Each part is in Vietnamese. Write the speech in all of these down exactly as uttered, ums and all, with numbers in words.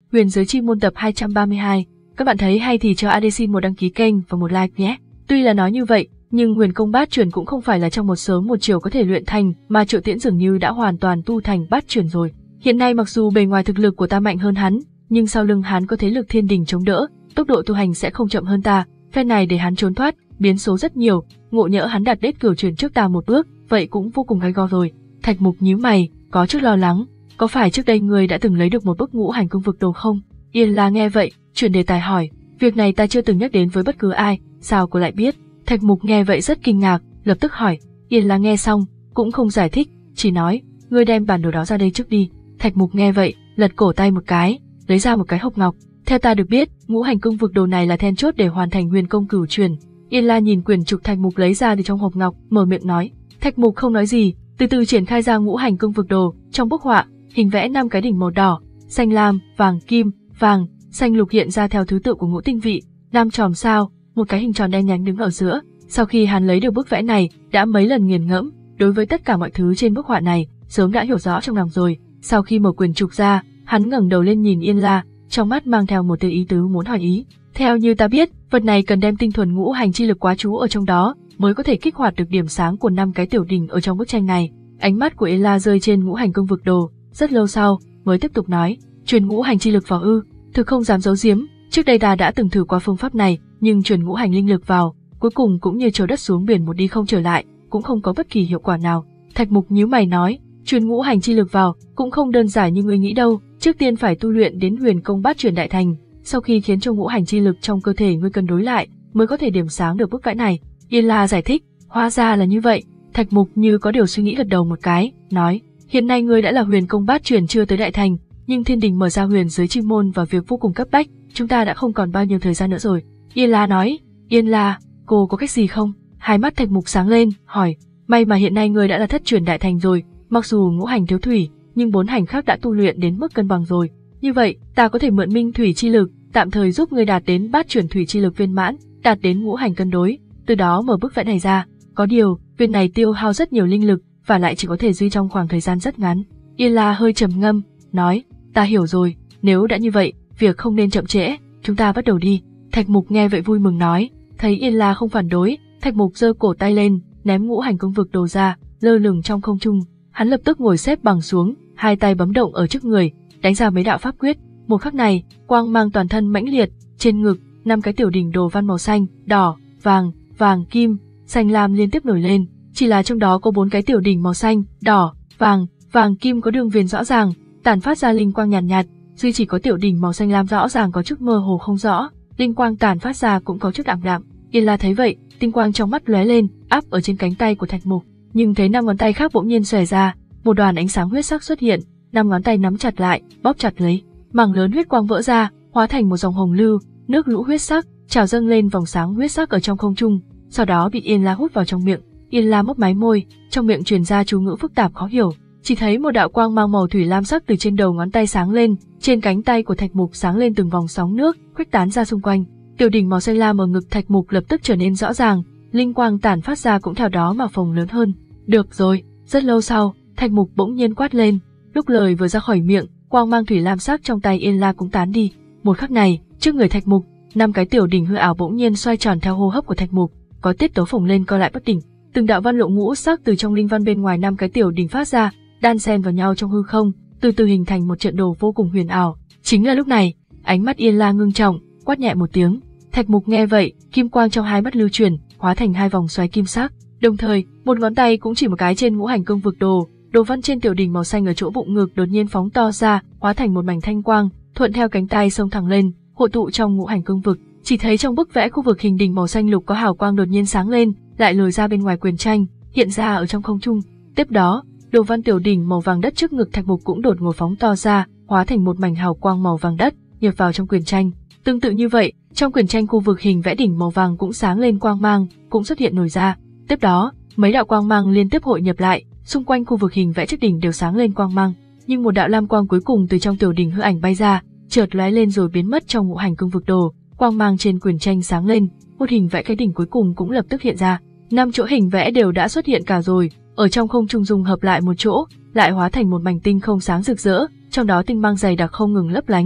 Huyền giới chi môn tập hai trăm ba mươi hai. Các bạn thấy hay thì cho a đê xin một đăng ký kênh và một like nhé. Tuy là nói như vậy, nhưng huyền công bát chuyển cũng không phải là trong một sớm một chiều có thể luyện thành, mà Triệu Tiễn dường như đã hoàn toàn tu thành bát chuyển rồi. Hiện nay mặc dù bề ngoài thực lực của ta mạnh hơn hắn, nhưng sau lưng hắn có thế lực thiên đình chống đỡ, tốc độ tu hành sẽ không chậm hơn ta. Phen này để hắn trốn thoát, biến số rất nhiều, ngộ nhỡ hắn đạt đết cửu chuyển trước ta một bước, vậy cũng vô cùng gay go rồi. Thạch Mục nhíu mày, có chút lo lắng. Có phải trước đây ngươi đã từng lấy được một bức ngũ hành cương vực đồ không? Yên La nghe vậy, chuyển đề tài hỏi, việc này ta chưa từng nhắc đến với bất cứ ai, sao cô lại biết? Thạch Mục nghe vậy rất kinh ngạc, lập tức hỏi. Yên La nghe xong, cũng không giải thích, chỉ nói, ngươi đem bản đồ đó ra đây trước đi. Thạch Mục nghe vậy, lật cổ tay một cái, lấy ra một cái hộp ngọc. Theo ta được biết, ngũ hành cương vực đồ này là then chốt để hoàn thành huyền công cửu truyền. Yên La nhìn quyển trục Thạch Mục lấy ra từ trong hộp ngọc, mở miệng nói. Thạch Mục không nói gì, từ từ triển khai ra ngũ hành cương vực đồ. Trong bức họa, hình vẽ năm cái đỉnh màu đỏ, xanh lam, vàng kim, vàng, xanh lục hiện ra theo thứ tự của ngũ tinh vị. Năm chòm sao, một cái hình tròn đen nhánh đứng ở giữa. Sau khi hắn lấy được bức vẽ này, đã mấy lần nghiền ngẫm, đối với tất cả mọi thứ trên bức họa này, sớm đã hiểu rõ trong lòng rồi. Sau khi mở quyển trục ra, hắn ngẩng đầu lên nhìn Yên La, trong mắt mang theo một tia ý tứ muốn hỏi ý. Theo như ta biết, vật này cần đem tinh thuần ngũ hành chi lực quá trú ở trong đó, mới có thể kích hoạt được điểm sáng của năm cái tiểu đỉnh ở trong bức tranh này. Ánh mắt của Yên La rơi trên ngũ hành cương vực đồ, rất lâu sau mới tiếp tục nói, truyền ngũ hành chi lực vào ư? Thực không dám giấu giếm, trước đây ta đã từng thử qua phương pháp này, nhưng truyền ngũ hành linh lực vào, cuối cùng cũng như trầu đất xuống biển một đi không trở lại, cũng không có bất kỳ hiệu quả nào. Thạch Mục nhíu mày nói, truyền ngũ hành chi lực vào cũng không đơn giản như ngươi nghĩ đâu, trước tiên phải tu luyện đến huyền công bát chuyển đại thành, sau khi khiến cho ngũ hành chi lực trong cơ thể ngươi cân đối lại, mới có thể điểm sáng được bức vẽ này. Yên La giải thích, hóa ra là như vậy. Thạch Mục như có điều suy nghĩ gật đầu một cái, nói, hiện nay ngươi đã là huyền công bát chuyển chưa tới đại thành, nhưng thiên đình mở ra huyền giới chi môn và việc vô cùng cấp bách, chúng ta đã không còn bao nhiêu thời gian nữa rồi. Yên La nói, Yên La, cô có cách gì không? Hai mắt Thạch Mục sáng lên, hỏi, may mà hiện nay ngươi đã là thất chuyển đại thành rồi, mặc dù ngũ hành thiếu thủy, nhưng bốn hành khác đã tu luyện đến mức cân bằng rồi. Như vậy, ta có thể mượn minh thủy chi lực, tạm thời giúp ngươi đạt đến bát chuyển thủy chi lực viên mãn, đạt đến ngũ hành cân đối, từ đó mở bức vẽ này ra. Có điều, việc này tiêu hao rất nhiều linh lực, và lại chỉ có thể duy trong khoảng thời gian rất ngắn. Yên La hơi trầm ngâm, nói, ta hiểu rồi, nếu đã như vậy, việc không nên chậm trễ, chúng ta bắt đầu đi. Thạch Mục nghe vậy vui mừng nói, thấy Yên La không phản đối, Thạch Mục giơ cổ tay lên, ném ngũ hành cương vực đồ ra, lơ lửng trong không trung. Hắn lập tức ngồi xếp bằng xuống, hai tay bấm động ở trước người, đánh ra mấy đạo pháp quyết. Một khắc này, quang mang toàn thân mãnh liệt, trên ngực, năm cái tiểu đỉnh đồ văn màu xanh, đỏ, vàng, vàng kim, xanh lam liên tiếp nổi lên. Chỉ là trong đó có bốn cái tiểu đỉnh màu xanh, đỏ, vàng, vàng kim có đường viền rõ ràng, tản phát ra linh quang nhàn nhạt, nhạt, duy chỉ có tiểu đỉnh màu xanh lam rõ ràng có chút mơ hồ không rõ, linh quang tản phát ra cũng có chút ảm đạm. Yên La thấy vậy, tinh quang trong mắt lóe lên, áp ở trên cánh tay của Thạch Mục, nhưng thấy năm ngón tay khác bỗng nhiên xòe ra, một đoàn ánh sáng huyết sắc xuất hiện, năm ngón tay nắm chặt lại, bóp chặt lấy, mảng lớn huyết quang vỡ ra, hóa thành một dòng hồng lưu, nước lũ huyết sắc, trào dâng lên vòng sáng huyết sắc ở trong không trung, sau đó bị Yên La hút vào trong miệng. Yên La mấp máy môi, trong miệng truyền ra chú ngữ phức tạp khó hiểu, chỉ thấy một đạo quang mang màu thủy lam sắc từ trên đầu ngón tay sáng lên, trên cánh tay của Thạch Mục sáng lên từng vòng sóng nước, khuếch tán ra xung quanh. Tiểu đỉnh màu xanh lam ở ngực Thạch Mục lập tức trở nên rõ ràng, linh quang tản phát ra cũng theo đó mà phồng lớn hơn. Được rồi, rất lâu sau, Thạch Mục bỗng nhiên quát lên, lúc lời vừa ra khỏi miệng, quang mang thủy lam sắc trong tay Yên La cũng tán đi. Một khắc này, trước người Thạch Mục, năm cái tiểu đỉnh hư ảo bỗng nhiên xoay tròn theo hô hấp của Thạch Mục, có tiết tấu phồng lên co lại bất định. Từng đạo văn lộ ngũ sắc từ trong linh văn bên ngoài năm cái tiểu đỉnh phát ra, đan xen vào nhau trong hư không, từ từ hình thành một trận đồ vô cùng huyền ảo. Chính là lúc này, ánh mắt Yên La ngưng trọng, quát nhẹ một tiếng. Thạch Mục nghe vậy, kim quang trong hai mắt lưu chuyển, hóa thành hai vòng xoáy kim sắc. Đồng thời, một ngón tay cũng chỉ một cái trên ngũ hành cương vực đồ, đồ văn trên tiểu đỉnh màu xanh ở chỗ bụng ngực đột nhiên phóng to ra, hóa thành một mảnh thanh quang, thuận theo cánh tay xông thẳng lên, hội tụ trong ngũ hành cương vực. Chỉ thấy trong bức vẽ khu vực hình đỉnh màu xanh lục có hào quang đột nhiên sáng lên, lại lồi ra bên ngoài quyển tranh, hiện ra ở trong không trung. Tiếp đó, đồ văn tiểu đỉnh màu vàng đất trước ngực Thạch Mục cũng đột ngột phóng to ra, hóa thành một mảnh hào quang màu vàng đất, nhập vào trong quyển tranh. Tương tự như vậy, trong quyển tranh khu vực hình vẽ đỉnh màu vàng cũng sáng lên quang mang, cũng xuất hiện nổi ra. Tiếp đó, mấy đạo quang mang liên tiếp hội nhập lại, xung quanh khu vực hình vẽ chiếc đỉnh đều sáng lên quang mang, nhưng một đạo lam quang cuối cùng từ trong tiểu đỉnh hư ảnh bay ra, chợt lóe lên rồi biến mất trong ngũ hành cương vực đồ. Quang mang trên quyển tranh sáng lên, một hình vẽ cái đỉnh cuối cùng cũng lập tức hiện ra. Năm chỗ hình vẽ đều đã xuất hiện cả rồi, ở trong không trung dung hợp lại một chỗ, lại hóa thành một mảnh tinh không sáng rực rỡ, trong đó tinh mang dày đặc không ngừng lấp lánh,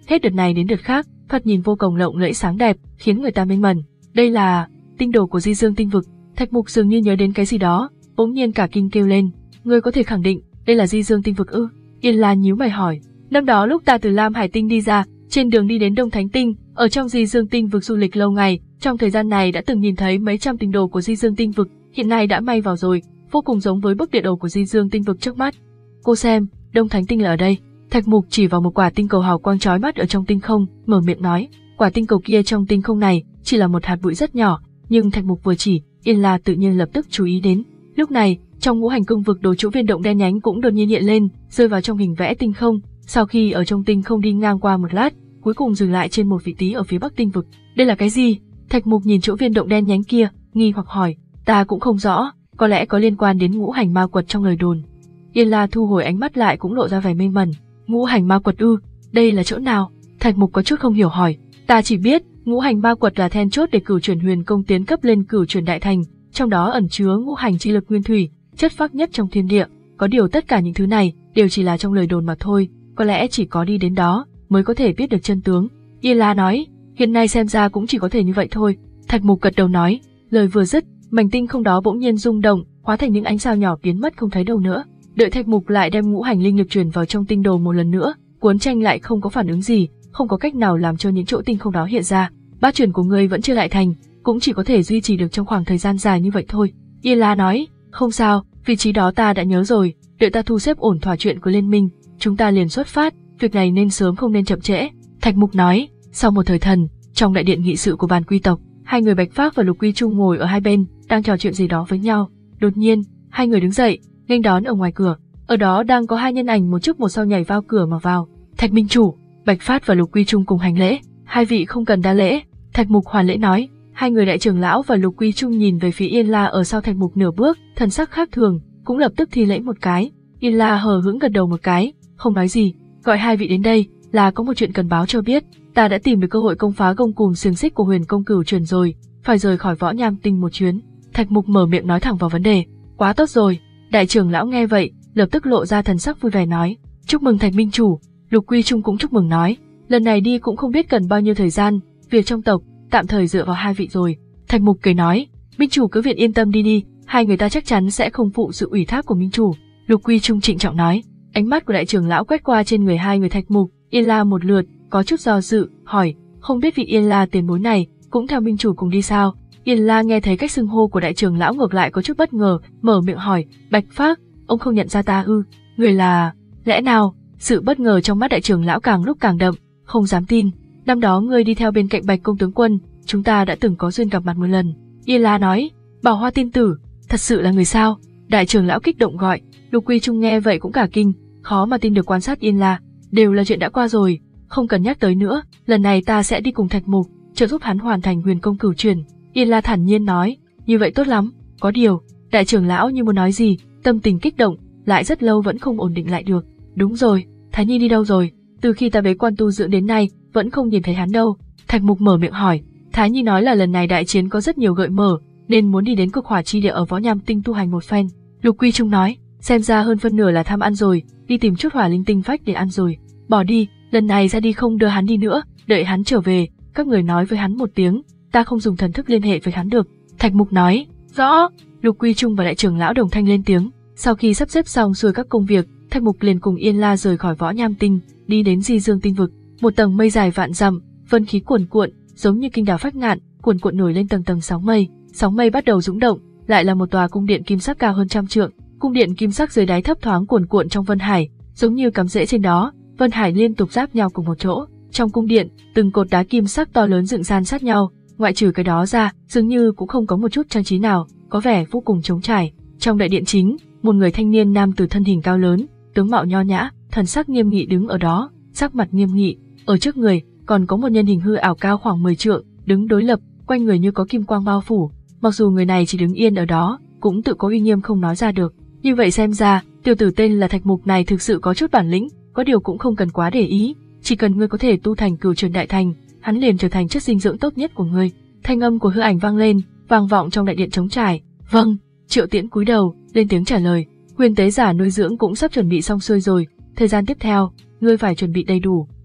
hết đợt này đến đợt khác, thoạt nhìn vô cùng lộng lẫy sáng đẹp, khiến người ta mê mẩn. Đây là tinh đồ của Di Dương tinh vực. Thạch Mục dường như nhớ đến cái gì đó, bỗng nhiên cả kinh kêu lên, ngươi có thể khẳng định đây là Di Dương tinh vực ư? Yên La nhíu mày hỏi, năm đó lúc ta từ Lam Hải tinh đi ra, trên đường đi đến Đông Thánh tinh, ở trong Di Dương tinh vực du lịch lâu ngày, trong thời gian này đã từng nhìn thấy mấy trăm tinh đồ của Di Dương tinh vực, hiện nay đã may vào rồi, vô cùng giống với bức địa đồ của Di Dương tinh vực trước mắt. Cô xem, Đông Thánh tinh là ở đây. Thạch Mục chỉ vào một quả tinh cầu hào quang chói mắt ở trong tinh không, mở miệng nói, quả tinh cầu kia trong tinh không này chỉ là một hạt bụi rất nhỏ, nhưng Thạch Mục vừa chỉ, Yên La tự nhiên lập tức chú ý đến. Lúc này, trong ngũ hành cương vực đồ chỗ viên động đen nhánh cũng đột nhiên hiện lên, rơi vào trong hình vẽ tinh không. Sau khi ở trong tinh không đi ngang qua một lát, cuối cùng dừng lại trên một vị trí ở phía bắc tinh vực. Đây là cái gì? Thạch Mục nhìn chỗ viên động đen nhánh kia, nghi hoặc hỏi. Ta cũng không rõ, có lẽ có liên quan đến ngũ hành ma quật trong lời đồn. Yên La thu hồi ánh mắt lại cũng lộ ra vẻ mê mẩn. Ngũ hành ma quật ư? Đây là chỗ nào? Thạch Mục có chút không hiểu hỏi. Ta chỉ biết ngũ hành ma quật là then chốt để cửu chuyển huyền công tiến cấp lên cửu chuyển đại thành, trong đó ẩn chứa ngũ hành chi lực nguyên thủy, chất phác nhất trong thiên địa. Có điều tất cả những thứ này đều chỉ là trong lời đồn mà thôi, có lẽ chỉ có đi đến đó mới có thể biết được chân tướng. Yên La nói, hiện nay xem ra cũng chỉ có thể như vậy thôi. Thạch Mục gật đầu nói, lời vừa dứt, mảnh tinh không đó bỗng nhiên rung động, hóa thành những ánh sao nhỏ biến mất không thấy đâu nữa. Đợi Thạch Mục lại đem ngũ hành linh lực truyền vào trong tinh đồ một lần nữa, cuốn tranh lại không có phản ứng gì, không có cách nào làm cho những chỗ tinh không đó hiện ra. Bát chuyển của ngươi vẫn chưa lại thành, cũng chỉ có thể duy trì được trong khoảng thời gian dài như vậy thôi. Yên La nói, không sao, vị trí đó ta đã nhớ rồi, đợi ta thu xếp ổn thỏa chuyện của liên minh, chúng ta liền xuất phát, việc này nên sớm không nên chậm trễ. Thạch Mục nói. Sau một thời thần, trong đại điện nghị sự của bàn quy tộc, hai người Bạch Phác và Lục Quy Trung ngồi ở hai bên, đang trò chuyện gì đó với nhau. Đột nhiên, hai người đứng dậy, nghênh đón ở ngoài cửa. Ở đó đang có hai nhân ảnh một trước một sau nhảy vào cửa mà vào. Thạch Minh Chủ, Bạch Phác và Lục Quy Trung cùng hành lễ. Hai vị không cần đa lễ. Thạch Mục hoàn lễ nói. Hai người đại trưởng lão và Lục Quy Trung nhìn về phía Yên La ở sau Thạch Mục nửa bước, thần sắc khác thường, cũng lập tức thi lễ một cái. Yên La hờ hững gật đầu một cái, không nói gì. Gọi hai vị đến đây là có một chuyện cần báo cho biết. Ta đã tìm được cơ hội công phá gông cùm xiềng xích của Huyền Công Cửu Truyền rồi, phải rời khỏi Võ Nham Tinh một chuyến. Thạch Mục mở miệng nói thẳng vào vấn đề. Quá tốt rồi. Đại trưởng lão nghe vậy, lập tức lộ ra thần sắc vui vẻ nói. Chúc mừng Thạch Minh Chủ. Lục Quy Trung cũng chúc mừng nói. Lần này đi cũng không biết cần bao nhiêu thời gian, việc trong tộc tạm thời dựa vào hai vị rồi. Thạch Mục cười nói. Minh Chủ cứ việc yên tâm đi đi, hai người ta chắc chắn sẽ không phụ sự ủy thác của Minh Chủ. Lục Quy Trung trịnh trọng nói. Ánh mắt của đại trưởng lão quét qua trên người hai người Thạch Mục, Yên La một lượt, có chút do dự, hỏi, không biết vị Yên La tiền bối này cũng theo Minh Chủ cùng đi sao? Yên La nghe thấy cách xưng hô của đại trưởng lão ngược lại có chút bất ngờ, mở miệng hỏi, Bạch Phác, ông không nhận ra ta ư? Người là... lẽ nào? Sự bất ngờ trong mắt đại trưởng lão càng lúc càng đậm, không dám tin. Năm đó ngươi đi theo bên cạnh Bạch công tướng quân, chúng ta đã từng có duyên gặp mặt một lần. Yên La nói, Bảo Hoa tiên tử, thật sự là người sao? Đại trưởng lão kích động gọi. Lục Quy Trung nghe vậy cũng cả kinh, khó mà tin được quan sát Yên La, đều là chuyện đã qua rồi, không cần nhắc tới nữa, lần này ta sẽ đi cùng Thạch Mục, trợ giúp hắn hoàn thành Huyền Công Cửu Truyền. Yên La thản nhiên nói, như vậy tốt lắm, có điều, đại trưởng lão như muốn nói gì, tâm tình kích động, lại rất lâu vẫn không ổn định lại được. Đúng rồi, Thái Nhi đi đâu rồi? Từ khi ta bế quan tu dưỡng đến nay, vẫn không nhìn thấy hắn đâu. Thạch Mục mở miệng hỏi. Thái Nhi nói là lần này đại chiến có rất nhiều gợi mở, nên muốn đi đến cực hỏa chi địa ở Võ Nham Tinh tu hành một phen. Lục Quy Trung nói, xem ra hơn phân nửa là tham ăn rồi, đi tìm chút hỏa linh tinh phách để ăn rồi. Bỏ đi, lần này ra đi không đưa hắn đi nữa, đợi hắn trở về, các người nói với hắn một tiếng, ta không dùng thần thức liên hệ với hắn được. Thạch Mục nói, rõ. Lục Quy Trung và đại trưởng lão đồng thanh lên tiếng. Sau khi sắp xếp xong xuôi các công việc, Thạch Mục liền cùng Yên La rời khỏi Võ Nham Tinh, đi đến Di Dương Tinh vực. Một tầng mây dài vạn dặm, vân khí cuồn cuộn, giống như kinh đảo phách ngạn, cuồn cuộn nổi lên tầng tầng sóng mây. Sóng mây bắt đầu dũng động, lại là một tòa cung điện kim sắc cao hơn trăm trượng. Cung điện kim sắc dưới đáy thấp thoáng cuồn cuộn trong vân hải, giống như cắm rễ trên đó. Vân hải liên tục giáp nhau cùng một chỗ. Trong cung điện, từng cột đá kim sắc to lớn dựng san sát nhau, ngoại trừ cái đó ra, dường như cũng không có một chút trang trí nào, có vẻ vô cùng trống trải. Trong đại điện chính, một người thanh niên nam tử thân hình cao lớn, tướng mạo nho nhã, thần sắc nghiêm nghị đứng ở đó, sắc mặt nghiêm nghị. Ở trước người, còn có một nhân hình hư ảo cao khoảng mười trượng, đứng đối lập, quanh người như có kim quang bao phủ. Mặc dù người này chỉ đứng yên ở đó, cũng tự có uy nghiêm không nói ra được. Như vậy xem ra, tiểu tử tên là Thạch Mục này thực sự có chút bản lĩnh, có điều cũng không cần quá để ý, chỉ cần ngươi có thể tu thành Cửu Truyền đại thành, hắn liền trở thành chất dinh dưỡng tốt nhất của ngươi. Thanh âm của hư ảnh vang lên, vang vọng trong đại điện trống trải. Vâng, Triệu Tiễn cúi đầu, lên tiếng trả lời. Huyền tế giả nuôi dưỡng cũng sắp chuẩn bị xong xuôi rồi, thời gian tiếp theo, ngươi phải chuẩn bị đầy đủ,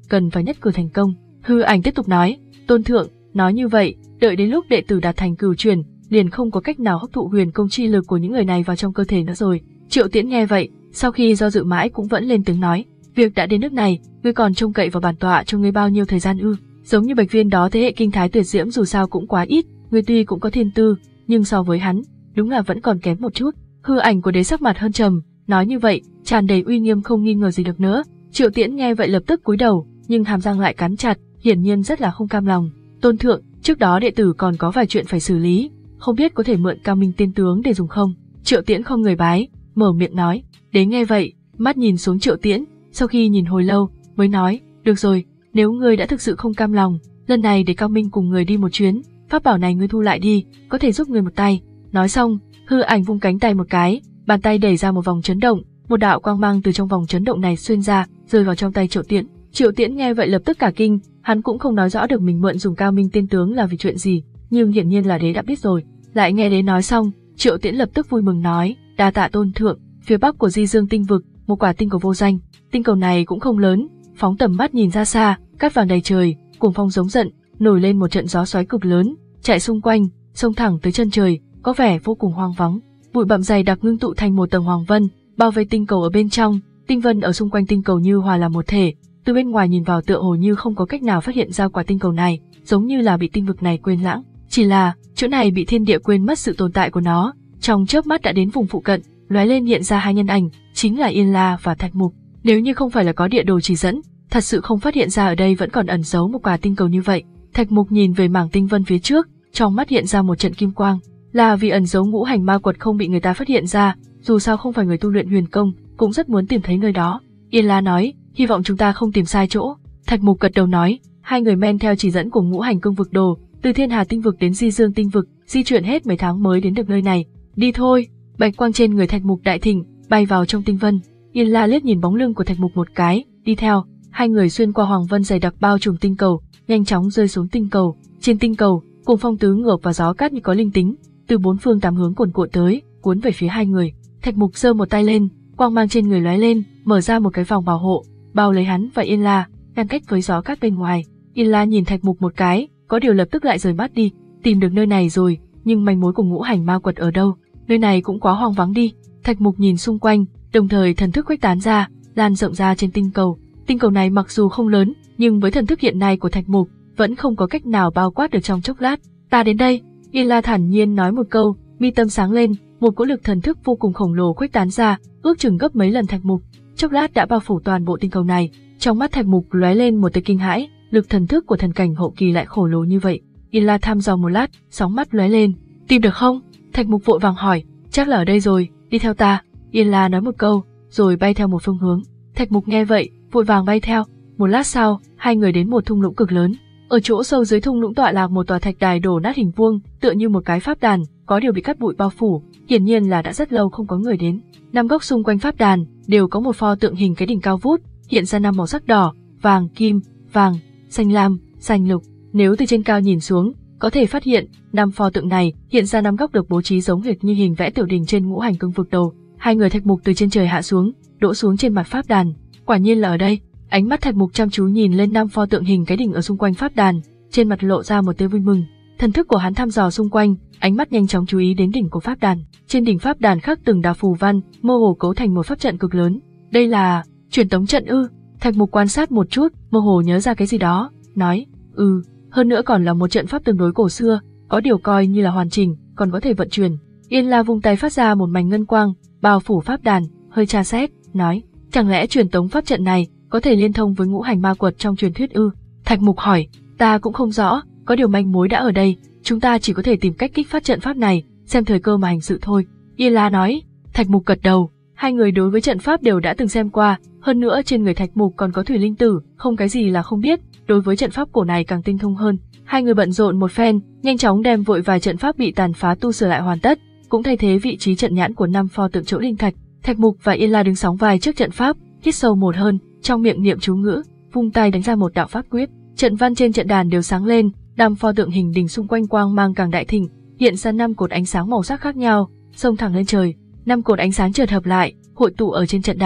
cần phải nhất cử thành công. Hư Ảnh tiếp tục nói, Tôn thượng, nói như vậy, đợi đến lúc đệ tử đạt thành cửu chuyển, liền không có cách nào hấp thụ huyền công chi lực của những người này vào trong cơ thể nữa rồi. Triệu Tiễn nghe vậy, sau khi do dự mãi cũng vẫn lên tiếng nói, việc đã đến nước này, ngươi còn trông cậy vào bản tọa cho ngươi bao nhiêu thời gian ư? Giống như Bạch Viên đó thế hệ kinh thái tuyệt diễm dù sao cũng quá ít, ngươi tuy cũng có thiên tư, nhưng so với hắn, đúng là vẫn còn kém một chút. Hư Ảnh của đế sắc mặt hơn trầm, nói như vậy, tràn đầy uy nghiêm không nghi ngờ gì được nữa. Triệu Tiễn nghe vậy lập tức cúi đầu, nhưng hàm răng lại cắn chặt, hiển nhiên rất là không cam lòng. Tôn thượng, trước đó đệ tử còn có vài chuyện phải xử lý, không biết có thể mượn Cao Minh tiên tướng để dùng không? Triệu Tiễn không người bái, mở miệng nói. Đế nghe vậy, mắt nhìn xuống Triệu Tiễn, sau khi nhìn hồi lâu, mới nói, được rồi, nếu ngươi đã thực sự không cam lòng, lần này để Cao Minh cùng người đi một chuyến, pháp bảo này ngươi thu lại đi, có thể giúp ngươi một tay. Nói xong, Hư Ảnh vung cánh tay một cái, bàn tay đẩy ra một vòng chấn động, một đạo quang mang từ trong vòng chấn động này xuyên ra, rơi vào trong tay Triệu Tiễn. Triệu Tiễn nghe vậy lập tức cả kinh, hắn cũng không nói rõ được mình mượn dùng Cao Minh tiên tướng là vì chuyện gì, nhưng hiển nhiên là đế đã biết rồi. Lại nghe đế nói xong, Triệu Tiễn lập tức vui mừng nói, đa tạ tôn thượng. Phía bắc của Di Dương tinh vực, một quả tinh cầu vô danh, tinh cầu này cũng không lớn, phóng tầm mắt nhìn ra xa, cát vàng đầy trời, cuồng phong giống giận, nổi lên một trận gió xoáy cực lớn, chạy xung quanh, xông thẳng tới chân trời, có vẻ vô cùng hoang vắng. Bụi bặm dày đặc ngưng tụ thành một tầng hoàng vân, bao vây tinh cầu ở bên trong, tinh vân ở xung quanh tinh cầu như hòa làm một thể. Từ bên ngoài nhìn vào tựa hồ như không có cách nào phát hiện ra quả tinh cầu này, giống như là bị tinh vực này quên lãng. Chỉ là chỗ này bị thiên địa quên mất sự tồn tại của nó. Trong chớp mắt đã đến vùng phụ cận, lóe lên hiện ra hai nhân ảnh, chính là Yên La và Thạch Mục. Nếu như không phải là có địa đồ chỉ dẫn, thật sự không phát hiện ra ở đây vẫn còn ẩn giấu một quả tinh cầu như vậy. Thạch Mục nhìn về mảng tinh vân phía trước, trong mắt hiện ra một trận kim quang, là vì ẩn giấu ngũ hành ma quật không bị người ta phát hiện ra. Dù sao không phải người tu luyện huyền công, cũng rất muốn tìm thấy nơi đó. Yên La nói, hy vọng chúng ta không tìm sai chỗ. Thạch Mục gật đầu nói, hai người men theo chỉ dẫn của ngũ hành cương vực đồ, từ Thiên Hà tinh vực đến Di Dương tinh vực, di chuyển hết mấy tháng mới đến được nơi này. Đi thôi. Bạch quang trên người Thạch Mục đại thịnh, bay vào trong tinh vân. Yên La liếc nhìn bóng lưng của Thạch Mục một cái, đi theo. Hai người xuyên qua hoàng vân dày đặc bao trùm tinh cầu, nhanh chóng rơi xuống tinh cầu. Trên tinh cầu, cùng phong tứ ngược và gió cát như có linh tính, từ bốn phương tám hướng cuồn cuộn tới, cuốn về phía hai người. Thạch Mục giơ một tay lên, quang mang trên người lóe lên, mở ra một cái vòng bảo hộ, bao lấy hắn và Yên La, ngăn cách với gió cát bên ngoài. Yên La nhìn Thạch Mục một cái, có điều lập tức lại rời mắt đi. Tìm được nơi này rồi, nhưng manh mối của ngũ hành ma quật ở đâu? Nơi này cũng quá hoang vắng đi. Thạch Mục nhìn xung quanh, đồng thời thần thức khuếch tán ra, lan rộng ra trên tinh cầu. Tinh cầu này mặc dù không lớn, nhưng với thần thức hiện nay của Thạch Mục, vẫn không có cách nào bao quát được trong chốc lát. Ta đến đây. Yên La thản nhiên nói một câu, mi tâm sáng lên, một cỗ lực thần thức vô cùng khổng lồ khuếch tán ra, ước chừng gấp mấy lần Thạch Mục. Chốc lát đã bao phủ toàn bộ tinh cầu này. Trong mắt Thạch Mục lóe lên một tia kinh hãi, lực thần thức của thần cảnh hậu kỳ lại khổng lồ như vậy. Yên La thăm dò một lát, sóng mắt lóe lên, tìm được không? Thạch Mục vội vàng hỏi, chắc là ở đây rồi, đi theo ta. Yên La nói một câu, rồi bay theo một phương hướng. Thạch Mục nghe vậy, vội vàng bay theo. Một lát sau, hai người đến một thung lũng cực lớn. Ở chỗ sâu dưới thung lũng tọa lạc một tòa thạch đài đổ nát hình vuông, tựa như một cái pháp đàn, có điều bị cát bụi bao phủ, hiển nhiên là đã rất lâu không có người đến. Năm góc xung quanh pháp đàn đều có một pho tượng hình cái đỉnh cao vút, hiện ra năm màu sắc đỏ, vàng, kim, vàng, xanh lam, xanh lục. Nếu từ trên cao nhìn xuống, có thể phát hiện năm pho tượng này hiện ra năm góc được bố trí giống hệt như hình vẽ tiểu đỉnh trên ngũ hành cương vực đồ. Hai người Thạch Mục từ trên trời hạ xuống, đỗ xuống trên mặt pháp đàn. Quả nhiên là ở đây. Ánh mắt Thạch Mục chăm chú nhìn lên năm pho tượng hình cái đỉnh ở xung quanh pháp đàn, trên mặt lộ ra một tia vui mừng. Thần thức của hắn thăm dò xung quanh, ánh mắt nhanh chóng chú ý đến đỉnh của pháp đàn. Trên đỉnh pháp đàn khắc từng đạo phù văn, mơ hồ cấu thành một pháp trận cực lớn. Đây là truyền tống trận ư? Thạch Mục quan sát một chút, mơ hồ nhớ ra cái gì đó, nói, ừ, hơn nữa còn là một trận pháp tương đối cổ xưa, có điều coi như là hoàn chỉnh, còn có thể vận chuyển. Yên La vung tay phát ra một mảnh ngân quang, bao phủ pháp đàn, hơi tra xét, nói, chẳng lẽ truyền tống pháp trận này có thể liên thông với ngũ hành ma quật trong truyền thuyết ư? Thạch Mục hỏi, ta cũng không rõ, có điều manh mối đã ở đây, chúng ta chỉ có thể tìm cách kích phát trận pháp này, xem thời cơ mà hành sự thôi. Yên La nói. Thạch Mục gật đầu, hai người đối với trận pháp đều đã từng xem qua, hơn nữa trên người Thạch Mục còn có thủy linh tử, không cái gì là không biết, đối với trận pháp cổ này càng tinh thông hơn. Hai người bận rộn một phen, nhanh chóng đem vội vài trận pháp bị tàn phá tu sửa lại hoàn tất, cũng thay thế vị trí trận nhãn của năm pho tượng chỗ linh thạch. Thạch Mục và Yên La đứng sóng vai trước trận pháp, hít sâu một hơn, trong miệng niệm chú ngữ, vung tay đánh ra một đạo pháp quyết. Trận văn trên trận đàn đều sáng lên, năm pho tượng hình đỉnh xung quanh quang mang càng đại thịnh, hiện ra năm cột ánh sáng màu sắc khác nhau, xông thẳng lên trời. Năm cột ánh sáng chợt hợp lại, hội tụ ở trên trận đàn.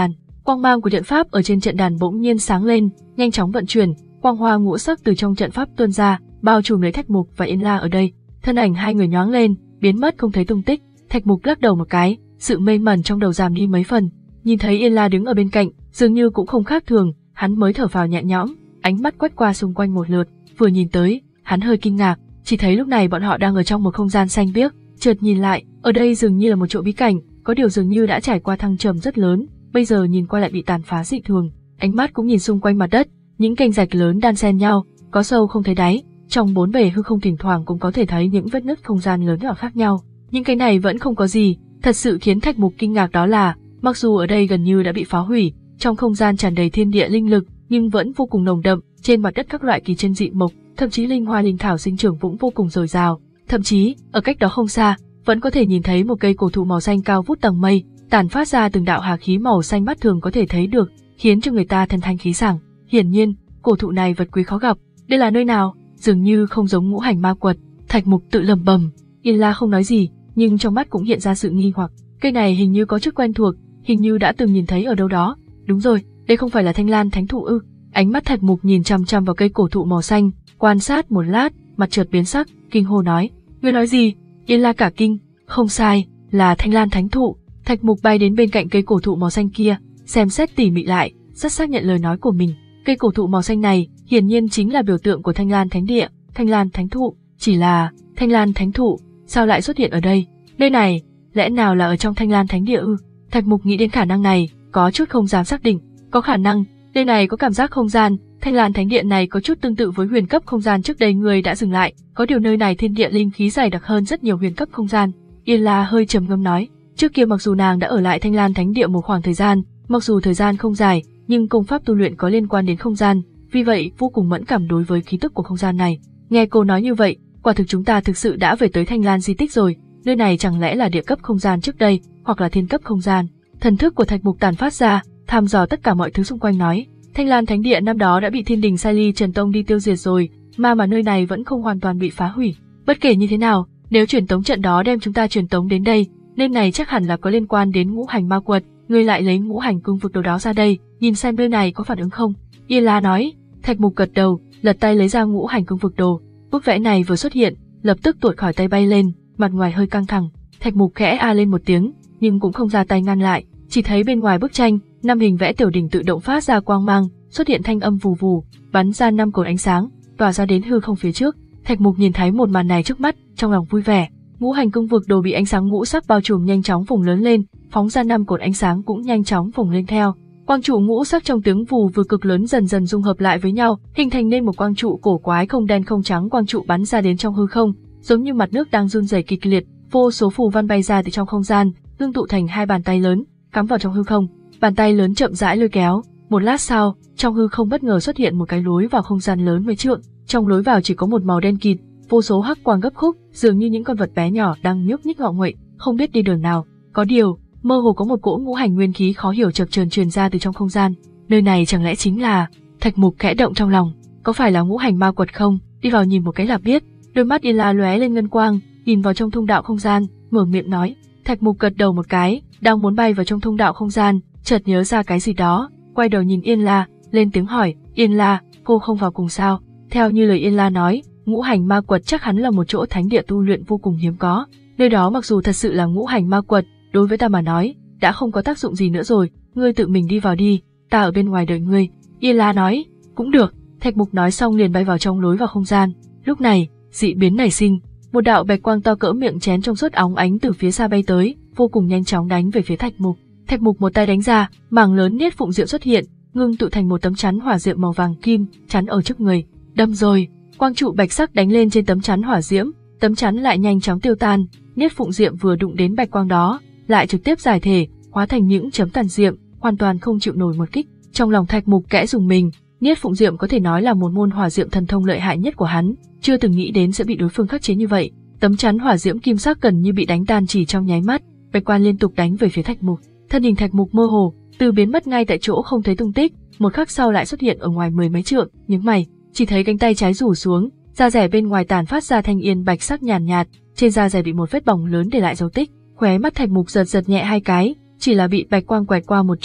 Quang mang của trận pháp ở trên trận đàn bỗng nhiên sáng lên, nhanh chóng vận chuyển, quang hoa ngũ sắc từ trong trận pháp tuôn ra, bao trùm lấy Thạch Mục và Yên La ở đây. Thân ảnh hai người nhoáng lên, biến mất không thấy tung tích. Thạch Mục lắc đầu một cái, sự mê mẩn trong đầu giảm đi mấy phần. Nhìn thấy Yên La đứng ở bên cạnh, dường như cũng không khác thường, hắn mới thở phào nhẹ nhõm, ánh mắt quét qua xung quanh một lượt, vừa nhìn tới, hắn hơi kinh ngạc, chỉ thấy lúc này bọn họ đang ở trong một không gian xanh biếc, chợt nhìn lại, ở đây dường như là một chỗ bí cảnh, có điều dường như đã trải qua thăng trầm rất lớn, bây giờ nhìn qua lại bị tàn phá dị thường. Ánh mắt cũng nhìn xung quanh mặt đất, những kênh rạch lớn đan xen nhau, có sâu không thấy đáy, trong bốn bề hư không thỉnh thoảng cũng có thể thấy những vết nứt không gian lớn nhỏ khác nhau. Những cái này vẫn không có gì, thật sự khiến Thạch Mục kinh ngạc đó là, mặc dù ở đây gần như đã bị phá hủy, trong không gian tràn đầy thiên địa linh lực, nhưng vẫn vô cùng nồng đậm, trên mặt đất các loại kỳ chân dị mộc, thậm chí linh hoa linh thảo sinh trưởng cũng vô cùng dồi dào, thậm chí, ở cách đó không xa, vẫn có thể nhìn thấy một cây cổ thụ màu xanh cao vút tầng mây, tản phát ra từng đạo hà khí màu xanh mắt thường có thể thấy được, khiến cho người ta thần thanh khí sảng. Hiển nhiên, cổ thụ này vật quý khó gặp, đây là nơi nào, dường như không giống ngũ hành ma quật. Thạch Mục tự lẩm bẩm. Yên La không nói gì, nhưng trong mắt cũng hiện ra sự nghi hoặc, cây này hình như có chút quen thuộc, hình như đã từng nhìn thấy ở đâu đó. Đúng rồi, đây không phải là Thanh Lan Thánh Thụ ư? Ánh mắt Thạch Mục nhìn chăm chăm vào cây cổ thụ màu xanh, quan sát một lát, mặt chợt biến sắc, kinh hô nói: "Ngươi nói gì?" Yên La cả kinh, không sai, là Thanh Lan Thánh Thụ. Thạch Mục bay đến bên cạnh cây cổ thụ màu xanh kia, xem xét tỉ mỉ lại, rất xác nhận lời nói của mình. Cây cổ thụ màu xanh này, hiển nhiên chính là biểu tượng của Thanh Lan Thánh Địa, Thanh Lan Thánh Thụ, chỉ là Thanh Lan Thánh Thụ, sao lại xuất hiện ở đây? Nơi này, lẽ nào là ở trong Thanh Lan Thánh Địa ư? Thạch Mục nghĩ đến khả năng này, có chút không dám xác định, có khả năng, nơi này có cảm giác không gian, Thanh Lan Thánh Địa này có chút tương tự với huyền cấp không gian trước đây người đã dừng lại, có điều nơi này thiên địa linh khí dày đặc hơn rất nhiều huyền cấp không gian. Yên La hơi trầm ngâm nói, trước kia mặc dù nàng đã ở lại Thanh Lan Thánh Địa một khoảng thời gian, mặc dù thời gian không dài, nhưng công pháp tu luyện có liên quan đến không gian, vì vậy vô cùng mẫn cảm đối với khí tức của không gian này. Nghe cô nói như vậy, quả thực chúng ta thực sự đã về tới Thanh Lan di tích rồi, nơi này chẳng lẽ là địa cấp không gian trước đây, hoặc là thiên cấp không gian? Thần thức của Thạch Mục tản phát ra, thăm dò tất cả mọi thứ xung quanh nói, Thanh Lan Thánh Địa năm đó đã bị Thiên Đình Sai Ly Trần Tông đi tiêu diệt rồi, mà mà nơi này vẫn không hoàn toàn bị phá hủy. Bất kể như thế nào, nếu truyền tống trận đó đem chúng ta truyền tống đến đây, nơi này chắc hẳn là có liên quan đến ngũ hành ma quật, ngươi lại lấy ngũ hành cương vực đồ đó ra đây, nhìn xem nơi này có phản ứng không? Yên La nói. Thạch Mục gật đầu, lật tay lấy ra ngũ hành cương vực đồ. Bức vẽ này vừa xuất hiện, lập tức tuột khỏi tay bay lên, mặt ngoài hơi căng thẳng. Thạch Mục khẽ a lên một tiếng, nhưng cũng không ra tay ngăn lại, chỉ thấy bên ngoài bức tranh, năm hình vẽ tiểu đỉnh tự động phát ra quang mang, xuất hiện thanh âm vù vù, bắn ra năm cột ánh sáng, tỏa ra đến hư không phía trước. Thạch Mục nhìn thấy một màn này trước mắt, trong lòng vui vẻ. Ngũ hành cương vực đồ bị ánh sáng ngũ sắc bao trùm nhanh chóng phồng lớn lên, phóng ra năm cột ánh sáng cũng nhanh chóng phồng lên theo. Quang trụ ngũ sắc trong tiếng vù vừa cực lớn dần dần dung hợp lại với nhau, hình thành nên một quang trụ cổ quái không đen không trắng. Quang trụ bắn ra đến trong hư không, giống như mặt nước đang run rẩy kịch liệt, vô số phù văn bay ra từ trong không gian, ngưng tụ thành hai bàn tay lớn, cắm vào trong hư không. Bàn tay lớn chậm rãi lôi kéo, một lát sau, trong hư không bất ngờ xuất hiện một cái lối vào không gian lớn mấy trượng, trong lối vào chỉ có một màu đen kịt, vô số hắc quang gấp khúc, dường như những con vật bé nhỏ đang nhúc nhích ngọ nguậy, không biết đi đường nào. Có điều, mơ hồ có một cỗ ngũ hành nguyên khí khó hiểu chập chờn truyền ra từ trong không gian. Nơi này chẳng lẽ chính là? Thạch Mục khẽ động trong lòng, có phải là ngũ hành ma quật không? Đi vào nhìn một cái là biết. Đôi mắt Yên La lóe lên ngân quang, nhìn vào trong thông đạo không gian, mở miệng nói. Thạch Mục gật đầu một cái, đang muốn bay vào trong thông đạo không gian, chợt nhớ ra cái gì đó, quay đầu nhìn Yên La, lên tiếng hỏi, Yên La, cô không vào cùng sao? Theo như lời Yên La nói, ngũ hành ma quật chắc hẳn là một chỗ thánh địa tu luyện vô cùng hiếm có. Nơi đó mặc dù thật sự là ngũ hành ma quật, đối với ta mà nói, đã không có tác dụng gì nữa rồi, ngươi tự mình đi vào đi, ta ở bên ngoài đợi ngươi. Yên La nói, cũng được. Thạch Mục nói xong liền bay vào trong lối vào không gian. Lúc này, dị biến nảy sinh, một đạo bạch quang to cỡ miệng chén trong suốt óng ánh từ phía xa bay tới, vô cùng nhanh chóng đánh về phía Thạch Mục. Thạch Mục một tay đánh ra, mảng lớn niết phụng diệu xuất hiện, ngưng tụ thành một tấm chắn hỏa diệm màu vàng kim, chắn ở trước người. Đâm rồi, quang trụ bạch sắc đánh lên trên tấm chắn hỏa diễm, tấm chắn lại nhanh chóng tiêu tan, niết phụng diệm vừa đụng đến bạch quang đó, lại trực tiếp giải thể, hóa thành những chấm tàn diệm, hoàn toàn không chịu nổi một kích. Trong lòng Thạch Mục kẽ dùng mình, niết phụng diệm có thể nói là một môn hỏa diệm thần thông lợi hại nhất của hắn, chưa từng nghĩ đến sẽ bị đối phương khắc chế như vậy. Tấm chắn hỏa diễm kim sắc gần như bị đánh tan chỉ trong nháy mắt, bạch quang liên tục đánh về phía Thạch Mục. Thân hình Thạch Mục mơ hồ, từ biến mất ngay tại chỗ không thấy tung tích, một khắc sau lại xuất hiện ở ngoài mười mấy trượng, nhướng mày, chỉ thấy cánh tay trái rủ xuống, da rẻ bên ngoài tản phát ra thanh yên bạch sắc nhàn nhạt, nhạt, trên da rẻ bị một vết bỏng lớn để lại dấu tích. Khóe mắt Thạch Mục giật giật nhẹ hai cái, chỉ là bị bạch quang quẹt qua một chút,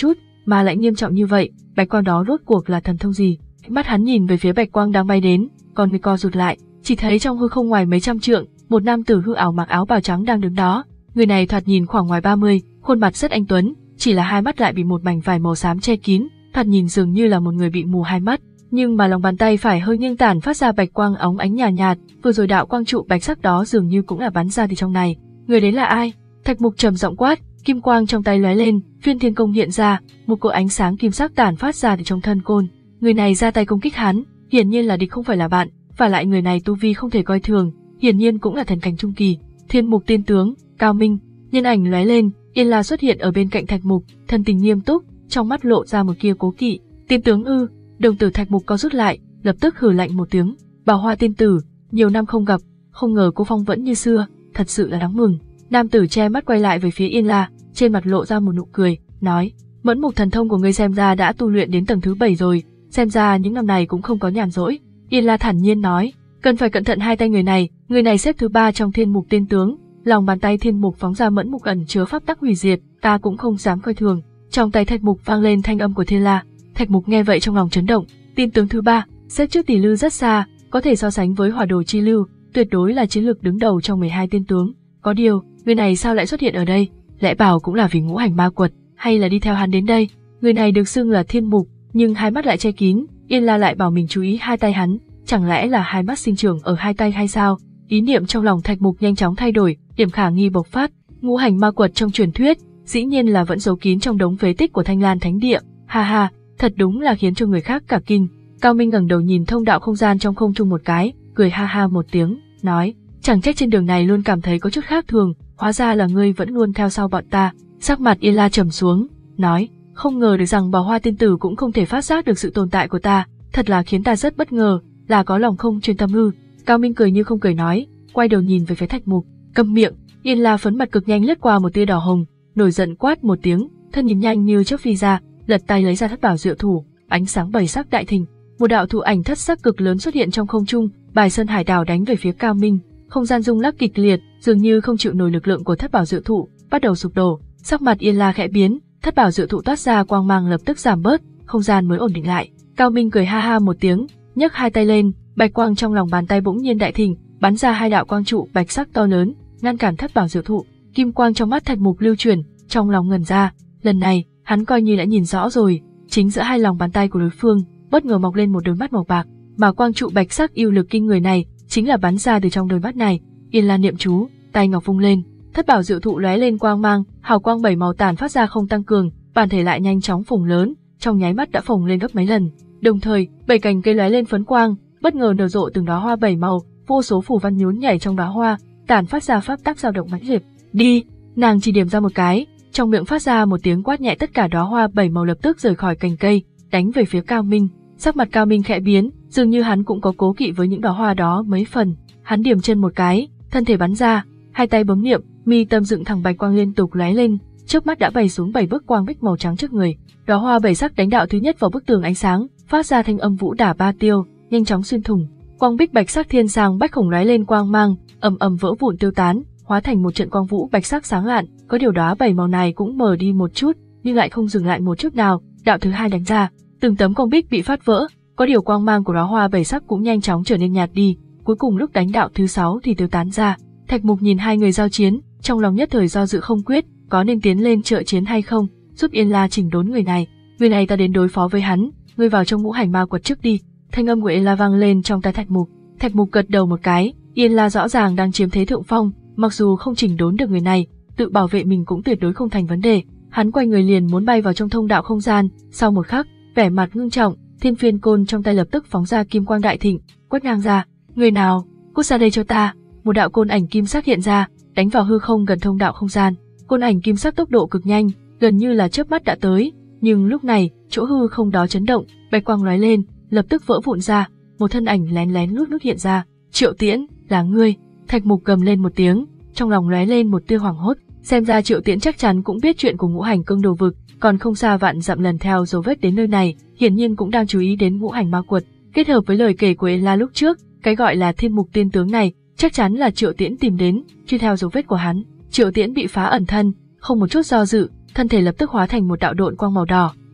mà lại nghiêm trọng như vậy, bạch quang đó rốt cuộc là thần thông gì? Mắt hắn nhìn về phía bạch quang đang bay đến, còn người co rụt lại, chỉ thấy trong hư không ngoài mấy trăm trượng, một nam tử hư ảo mặc áo bào trắng đang đứng đó. Người này thoạt nhìn khoảng ngoài ba mươi, khuôn mặt rất anh tuấn, chỉ là hai mắt lại bị một mảnh vải màu xám che kín, thoạt nhìn dường như là một người bị mù hai mắt. Nhưng mà lòng bàn tay phải hơi nghiêng tản phát ra bạch quang óng ánh nhàn nhạt, nhạt, vừa rồi đạo quang trụ bạch sắc đó dường như cũng là bắn ra từ trong này. Người đấy là ai? Thạch Mục trầm giọng quát, kim quang trong tay lóe lên, phiên thiên công hiện ra, một cột ánh sáng kim sắc tản phát ra từ trong thân côn. Người này ra tay công kích hắn, hiển nhiên là địch không phải là bạn, và lại người này tu vi không thể coi thường, hiển nhiên cũng là thần cảnh trung kỳ. Thiên Mục tiên tướng, Cao Minh, nhân ảnh lóe lên, Yên La xuất hiện ở bên cạnh Thạch Mục, thân tình nghiêm túc, trong mắt lộ ra một kia cố kỵ. Tiên tướng ư? Đồng tử Thạch Mục co rút lại, lập tức hừ lạnh một tiếng. Bảo Hoa tiên tử, nhiều năm không gặp, không ngờ cô phong vẫn như xưa, thật sự là đáng mừng. Nam tử che mắt quay lại về phía Yên La, trên mặt lộ ra một nụ cười, nói: Mẫn Mục thần thông của ngươi xem ra đã tu luyện đến tầng thứ bảy rồi, xem ra những năm này cũng không có nhàn rỗi. Yên La thản nhiên nói: Cần phải cẩn thận hai tay người này, người này xếp thứ ba trong Thiên Mục tiên tướng. Lòng bàn tay Thiên Mục phóng ra mẫn mục ẩn chứa pháp tắc hủy diệt, ta cũng không dám coi thường. Trong tay Thạch Mục vang lên thanh âm của Thiên La. Thạch Mục nghe vậy trong lòng chấn động, tiên tướng thứ ba, xếp trước Tỷ Lư rất xa, có thể so sánh với Hỏa Đồ Chi Lưu, tuyệt đối là chiến lược đứng đầu trong mười hai tiên tướng. Có điều, người này sao lại xuất hiện ở đây? Lẽ bảo cũng là vì ngũ hành ma quật, hay là đi theo hắn đến đây? Người này được xưng là Thiên Mục, nhưng hai mắt lại che kín, Yên La lại bảo mình chú ý hai tay hắn, chẳng lẽ là hai mắt sinh trưởng ở hai tay hay sao? Ý niệm trong lòng Thạch Mục nhanh chóng thay đổi, điểm khả nghi bộc phát, ngũ hành ma quật trong truyền thuyết, dĩ nhiên là vẫn giấu kín trong đống phế tích của Thanh Lan Thánh Địa. Ha ha, thật đúng là khiến cho người khác cả kinh. Cao Minh ngẩng đầu nhìn thông đạo không gian trong không trung một cái, cười ha ha một tiếng, nói: Chẳng trách trên đường này luôn cảm thấy có chút khác thường, hóa ra là ngươi vẫn luôn theo sau bọn ta. Sắc mặt Yên La trầm xuống, nói: Không ngờ được rằng Bảo Hoa tiên tử cũng không thể phát giác được sự tồn tại của ta, thật là khiến ta rất bất ngờ, là có lòng không chuyên tâm ư? Cao Minh cười như không cười nói, quay đầu nhìn về phía Thạch Mục, câm miệng. Yên La phấn mặt cực nhanh lướt qua một tia đỏ hồng, nổi giận quát một tiếng, thân nhìn nhanh như chớp phi ra, lật tay lấy ra thất bảo diệu thủ, ánh sáng bảy sắc đại thịnh, một đạo thủ ảnh thất sắc cực lớn xuất hiện trong không trung, bài sơn hải đảo đánh về phía Cao Minh. Không gian rung lắc kịch liệt, dường như không chịu nổi lực lượng của thất bảo diệu thụ, bắt đầu sụp đổ. Sắc mặt Yên La khẽ biến, thất bảo diệu thụ toát ra quang mang lập tức giảm bớt, không gian mới ổn định lại. Cao Minh cười ha ha một tiếng, nhấc hai tay lên, bạch quang trong lòng bàn tay bỗng nhiên đại thịnh, bắn ra hai đạo quang trụ bạch sắc to lớn, ngăn cản thất bảo diệu thụ. Kim quang trong mắt Thạch Mục lưu chuyển, trong lòng ngẩn ra, lần này hắn coi như đã nhìn rõ rồi, chính giữa hai lòng bàn tay của đối phương bất ngờ mọc lên một đôi mắt màu bạc, mà quang trụ bạch sắc yêu lực kinh người này chính là bắn ra từ trong đôi mắt này. Yên La niệm chú, tay ngọc vung lên, thất bảo diệu thụ lóe lên quang mang, hào quang bảy màu tản phát ra không tăng cường, bản thể lại nhanh chóng phồng lớn, trong nháy mắt đã phồng lên gấp mấy lần. Đồng thời, bảy cành cây lóe lên phấn quang, bất ngờ nở rộ từng đóa hoa bảy màu, vô số phù văn nhún nhảy trong đóa hoa, tản phát ra pháp tắc dao động mãnh liệt. Đi, nàng chỉ điểm ra một cái, trong miệng phát ra một tiếng quát nhẹ, tất cả đóa hoa bảy màu lập tức rời khỏi cành cây, đánh về phía Cao Minh. Sắc mặt Cao Minh khẽ biến, dường như hắn cũng có cố kỵ với những đóa hoa đó mấy phần. Hắn điểm chân một cái, thân thể bắn ra, hai tay bấm niệm, mi tâm dựng thẳng bạch quang liên tục lóe lên, trước mắt đã bày xuống bảy bức quang bích màu trắng trước người. Đóa hoa bảy sắc đánh đạo thứ nhất vào bức tường ánh sáng, phát ra thanh âm vũ đả ba tiêu, nhanh chóng xuyên thủng. Quang bích bạch sắc thiên sang bách khổng lóe lên quang mang, ầm ầm vỡ vụn tiêu tán, hóa thành một trận quang vũ bạch sắc sáng lạn. Có điều đóa bảy màu này cũng mờ đi một chút, nhưng lại không dừng lại một chút nào. Đạo thứ hai đánh ra, từng tấm quang bích bị phát vỡ, có điều quang mang của đóa hoa bảy sắc cũng nhanh chóng trở nên nhạt đi. Cuối cùng lúc đánh đạo thứ sáu thì tiêu tán ra. Thạch Mục nhìn hai người giao chiến, trong lòng nhất thời do dự không quyết, có nên tiến lên trợ chiến hay không, giúp Yên La chỉnh đốn người này. Người này ta đến đối phó với hắn, ngươi vào trong ngũ hành ma quật trước đi. Thanh âm của Yên La vang lên trong tai Thạch Mục. Thạch Mục gật đầu một cái, Yên La rõ ràng đang chiếm thế thượng phong, mặc dù không chỉnh đốn được người này, tự bảo vệ mình cũng tuyệt đối không thành vấn đề. Hắn quay người liền muốn bay vào trong thông đạo không gian, sau một khắc, vẻ mặt ngưng trọng, thiên phiên côn trong tay lập tức phóng ra kim quang đại thịnh, quét ngang ra. Người nào, cút ra đây cho ta! Một đạo côn ảnh kim sắc hiện ra, đánh vào hư không gần thông đạo không gian. Côn ảnh kim sắc tốc độ cực nhanh, gần như là chớp mắt đã tới, nhưng lúc này, chỗ hư không đó chấn động, bạch quang lóe lên, lập tức vỡ vụn ra, một thân ảnh lén lén lút lút hiện ra. Triệu Tiễn, là ngươi! Thạch Mục gầm lên một tiếng, trong lòng lóe lên một tia hoảng hốt, xem ra Triệu Tiễn chắc chắn cũng biết chuyện của ngũ hành cương đồ vực, còn không xa vạn dặm lần theo dấu vết đến nơi này, hiển nhiên cũng đang chú ý đến ngũ hành ma quật. Kết hợp với lời kể của Yên La lúc trước, cái gọi là Thiên Mục tiên tướng này, chắc chắn là Triệu Tiễn tìm đến, truy theo dấu vết của hắn. Triệu Tiễn bị phá ẩn thân, không một chút do dự, thân thể lập tức hóa thành một đạo độn quang màu đỏ,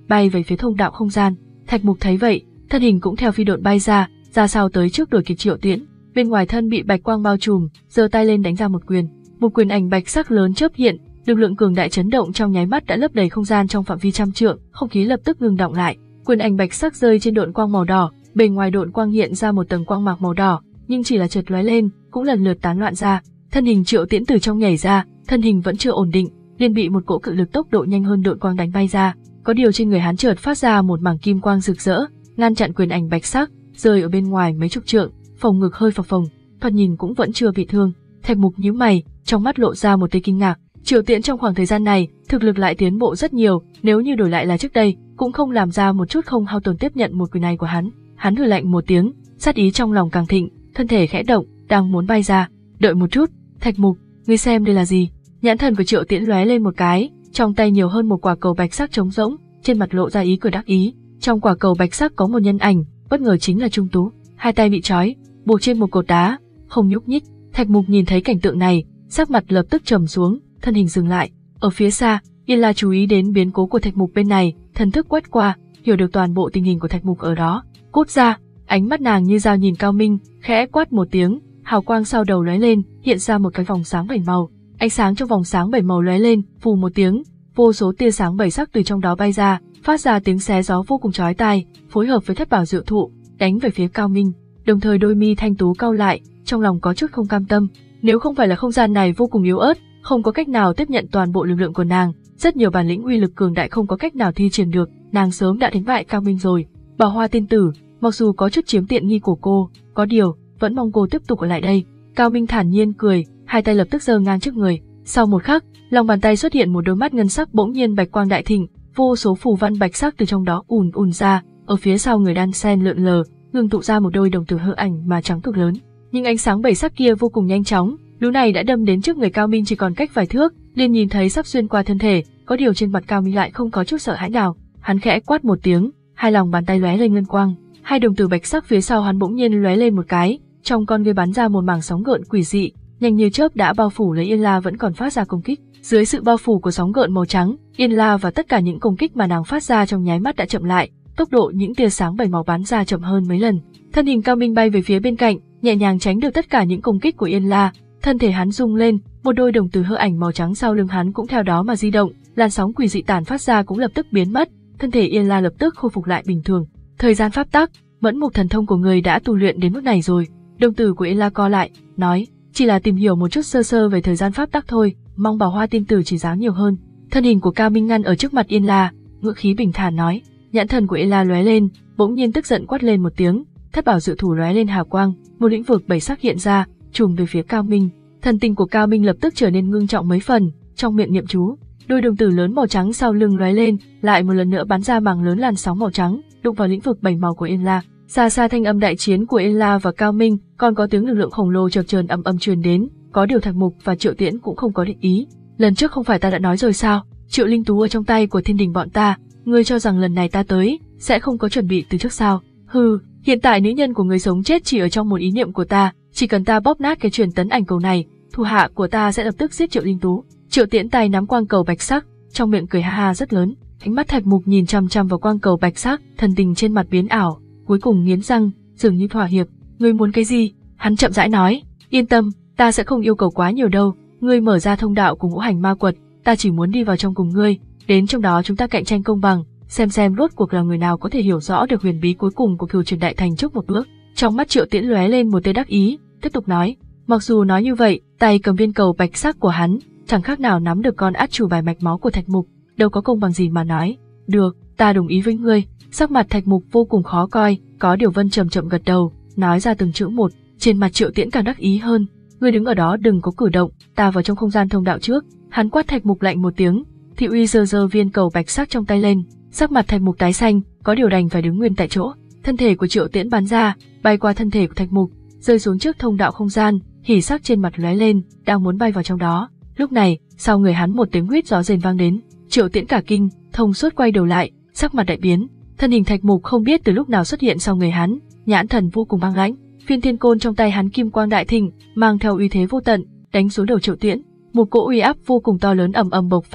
bay về phía thông đạo không gian. Thạch Mục thấy vậy, thân hình cũng theo phi độn bay ra, ra sau tới trước đuổi kịp Triệu Tiễn. Bên ngoài thân bị bạch quang bao trùm, giơ tay lên đánh ra một quyền. Một quyền ảnh bạch sắc lớn chớp hiện, lực lượng cường đại chấn động trong nháy mắt đã lấp đầy không gian trong phạm vi trăm trượng, không khí lập tức ngừng đọng lại. Quyền ảnh bạch sắc rơi trên độn quang màu đỏ, bề ngoài độn quang hiện ra một tầng quang mạc màu đỏ, nhưng chỉ là chợt lóe lên, cũng lần lượt tán loạn ra. Thân hình Triệu Tiễn từ trong nhảy ra, thân hình vẫn chưa ổn định, liền bị một cỗ cự lực tốc độ nhanh hơn độn quang đánh bay ra. Có điều trên người hắn chợt phát ra một mảng kim quang rực rỡ, ngăn chặn quyền ảnh bạch sắc, rơi ở bên ngoài mấy chục trượng, phòng ngực hơi phập phồng, thoạt nhìn cũng vẫn chưa bị thương. Thạch Mục nhíu mày, trong mắt lộ ra một tia kinh ngạc. Triệu Tiễn trong khoảng thời gian này, thực lực lại tiến bộ rất nhiều, nếu như đổi lại là trước đây, cũng không làm ra một chút không hao tổn tiếp nhận một quyền này của hắn. Hắn hừ lạnh một tiếng, sát ý trong lòng càng thịnh, thân thể khẽ động, đang muốn bay ra. Đợi một chút, Thạch Mục, ngươi xem đây là gì? Nhãn thần của Triệu Tiễn lóe lên một cái, trong tay nhiều hơn một quả cầu bạch sắc trống rỗng, trên mặt lộ ra ý cười đắc ý. Trong quả cầu bạch sắc có một nhân ảnh, bất ngờ chính là Trung Tú, hai tay bị trói, buộc trên một cột đá, không nhúc nhích. Thạch Mục nhìn thấy cảnh tượng này, sắc mặt lập tức trầm xuống, thân hình dừng lại. Ở phía xa, Yên La chú ý đến biến cố của Thạch Mục bên này, thần thức quét qua, hiểu được toàn bộ tình hình của Thạch Mục ở đó. Cút ra, ánh mắt nàng như dao nhìn Cao Minh, khẽ quát một tiếng, hào quang sau đầu lóe lên, hiện ra một cái vòng sáng bảy màu. Ánh sáng trong vòng sáng bảy màu lóe lên, phù một tiếng, vô số tia sáng bảy sắc từ trong đó bay ra, phát ra tiếng xé gió vô cùng chói tai, phối hợp với thất bảo diệu thụ, đánh về phía Cao Minh. Đồng thời đôi mi thanh tú cau lại, trong lòng có chút không cam tâm. Nếu không phải là không gian này vô cùng yếu ớt, không có cách nào tiếp nhận toàn bộ lực lượng của nàng, rất nhiều bản lĩnh uy lực cường đại không có cách nào thi triển được, nàng sớm đã đánh bại Cao Minh rồi. Bảo Hoa tiên tử, mặc dù có chút chiếm tiện nghi của cô, có điều vẫn mong cô tiếp tục ở lại đây. Cao Minh thản nhiên cười, hai tay lập tức giơ ngang trước người. Sau một khắc, lòng bàn tay xuất hiện một đôi mắt ngân sắc bỗng nhiên bạch quang đại thịnh, vô số phù văn bạch sắc từ trong đó ùn ùn ra, ở phía sau người đan sen lượn lờ, ngưng tụ ra một đôi đồng tử hư ảnh mà trắng cực lớn. Nhưng ánh sáng bảy sắc kia vô cùng nhanh chóng, lúc này đã đâm đến trước người Cao Minh chỉ còn cách vài thước, liền nhìn thấy sắp xuyên qua thân thể, có điều trên mặt Cao Minh lại không có chút sợ hãi nào. Hắn khẽ quát một tiếng, hai lòng bàn tay lóe lên ngân quang, hai đồng tử bạch sắc phía sau hắn bỗng nhiên lóe lên một cái, trong con ngươi bắn ra một mảng sóng gợn quỷ dị, nhanh như chớp đã bao phủ lấy Yên La vẫn còn phát ra công kích. Dưới sự bao phủ của sóng gợn màu trắng, Yên La và tất cả những công kích mà nàng phát ra trong nháy mắt đã chậm lại, tốc độ những tia sáng bảy màu bắn ra chậm hơn mấy lần. Thân hình Cao Minh bay về phía bên cạnh, nhẹ nhàng tránh được tất cả những công kích của Yên La. Thân thể hắn rung lên, một đôi đồng tử hư ảnh màu trắng sau lưng hắn cũng theo đó mà di động, làn sóng quỷ dị tản phát ra cũng lập tức biến mất, thân thể Yên La lập tức khôi phục lại bình thường. Thời gian pháp tắc, mẫn mục thần thông của người đã tu luyện đến mức này rồi. Đồng tử của Yên La co lại, nói, chỉ là tìm hiểu một chút sơ sơ về thời gian pháp tắc thôi, mong Bảo Hoa tiên tử chỉ giáo nhiều hơn. Thân hình của Cao Minh ngăn ở trước mặt Yên La, ngữ khí bình thản nói. Nhãn thần của Yên La lóe lên, bỗng nhiên tức giận quát lên một tiếng, thất bảo diệu thủ lóe lên hào quang, một lĩnh vực bảy sắc hiện ra, trùm về phía Cao Minh. Thần tình của Cao Minh lập tức trở nên ngưng trọng mấy phần, trong miệng niệm chú, đôi đồng tử lớn màu trắng sau lưng lóe lên, lại một lần nữa bắn ra mảng lớn làn sóng màu trắng, đụng vào lĩnh vực bảy màu của Yên La. Xa xa thanh âm đại chiến của Yên La và Cao Minh, còn có tiếng lực lượng khổng lồ chập chờn ầm ầm truyền đến, có điều Thạch Mục và Triệu Tiễn cũng không có định ý. Lần trước không phải ta đã nói rồi sao, Triệu Linh Tú ở trong tay của thiên đình bọn ta, ngươi cho rằng lần này ta tới sẽ không có chuẩn bị từ trước sao? Hừ, hiện tại nữ nhân của ngươi sống chết chỉ ở trong một ý niệm của ta, chỉ cần ta bóp nát cái truyền tấn ảnh cầu này, thủ hạ của ta sẽ lập tức giết Triệu Linh Tú. Triệu Tiễn tay nắm quang cầu bạch sắc, trong miệng cười ha ha rất lớn. Ánh mắt Thạch Mục nhìn chăm chăm vào quang cầu bạch sắc, thần tình trên mặt biến ảo, cuối cùng nghiến răng, dường như thỏa hiệp. Ngươi muốn cái gì? Hắn chậm rãi nói. Yên tâm, ta sẽ không yêu cầu quá nhiều đâu. Ngươi mở ra thông đạo của ngũ hành ma quật, ta chỉ muốn đi vào trong cùng ngươi, đến trong đó chúng ta cạnh tranh công bằng, xem xem rốt cuộc là người nào có thể hiểu rõ được huyền bí cuối cùng của Cửu Truyền Đại Thành trước một bước. Trong mắt Triệu Tiễn lóe lên một tia đắc ý, tiếp tục nói. Mặc dù nói như vậy, tay cầm viên cầu bạch sắc của hắn, chẳng khác nào nắm được con át chủ bài mạch máu của Thạch Mục, đâu có công bằng gì mà nói. Được, ta đồng ý với ngươi. Sắc mặt Thạch Mục vô cùng khó coi, có điều Vân chậm chậm gật đầu, nói ra từng chữ một. Trên mặt Triệu Tiễn càng đắc ý hơn. Ngươi đứng ở đó đừng có cử động, ta vào trong không gian thông đạo trước. Hắn quát Thạch Mục lạnh một tiếng. Thị Uy giơ giơ viên cầu bạch sắc trong tay lên, sắc mặt Thạch Mục tái xanh, có điều đành phải đứng nguyên tại chỗ. Thân thể của Triệu Tiễn bắn ra, bay qua thân thể của Thạch Mục, rơi xuống trước thông đạo không gian, hỉ sắc trên mặt lóe lên, đang muốn bay vào trong đó. Lúc này, sau người hắn một tiếng huýt gió rền vang đến, Triệu Tiễn cả kinh, thông suốt quay đầu lại, sắc mặt đại biến. Thân hình Thạch Mục không biết từ lúc nào xuất hiện sau người hắn, nhãn thần vô cùng băng lãnh, phiên thiên côn trong tay hắn kim quang đại thịnh, mang theo uy thế vô tận, đánh xuống đầu Triệu Tiễn. Một cỗ uy áp vô cùng to lớn ầm ầm bộc phát,